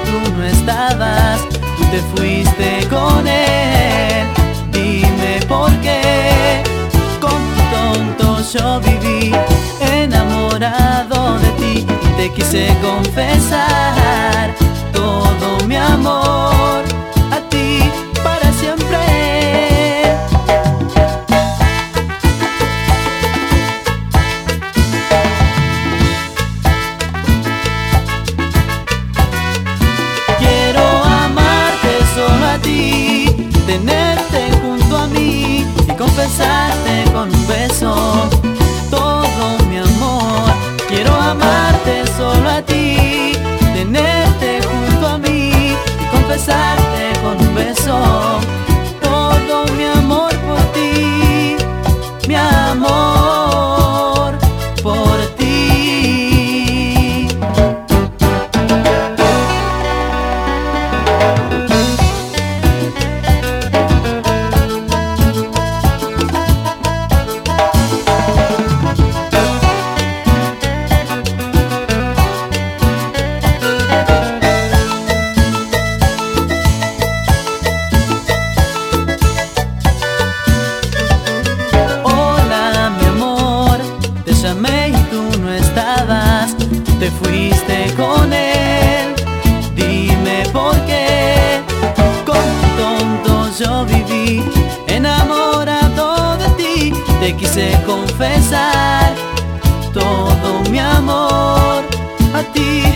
tú no estabas, tú te fuiste con él. Dime por qué, como un tonto yo viví, enamorado de ti. Te quise confesar todo mi amor a ti para siempre. Quiero amarte solo a ti, tenerte junto a mí y confesarte con un beso todo mi amor. Quiero amarte solo a ti, tenerte junto a mí y confesarte con un beso todo mi amor por ti, mi amor por ti. Llamé y tú no estabas, te fuiste con él. Dime por qué, como un tonto yo viví, enamorado de ti. Te quise confesar todo mi amor a ti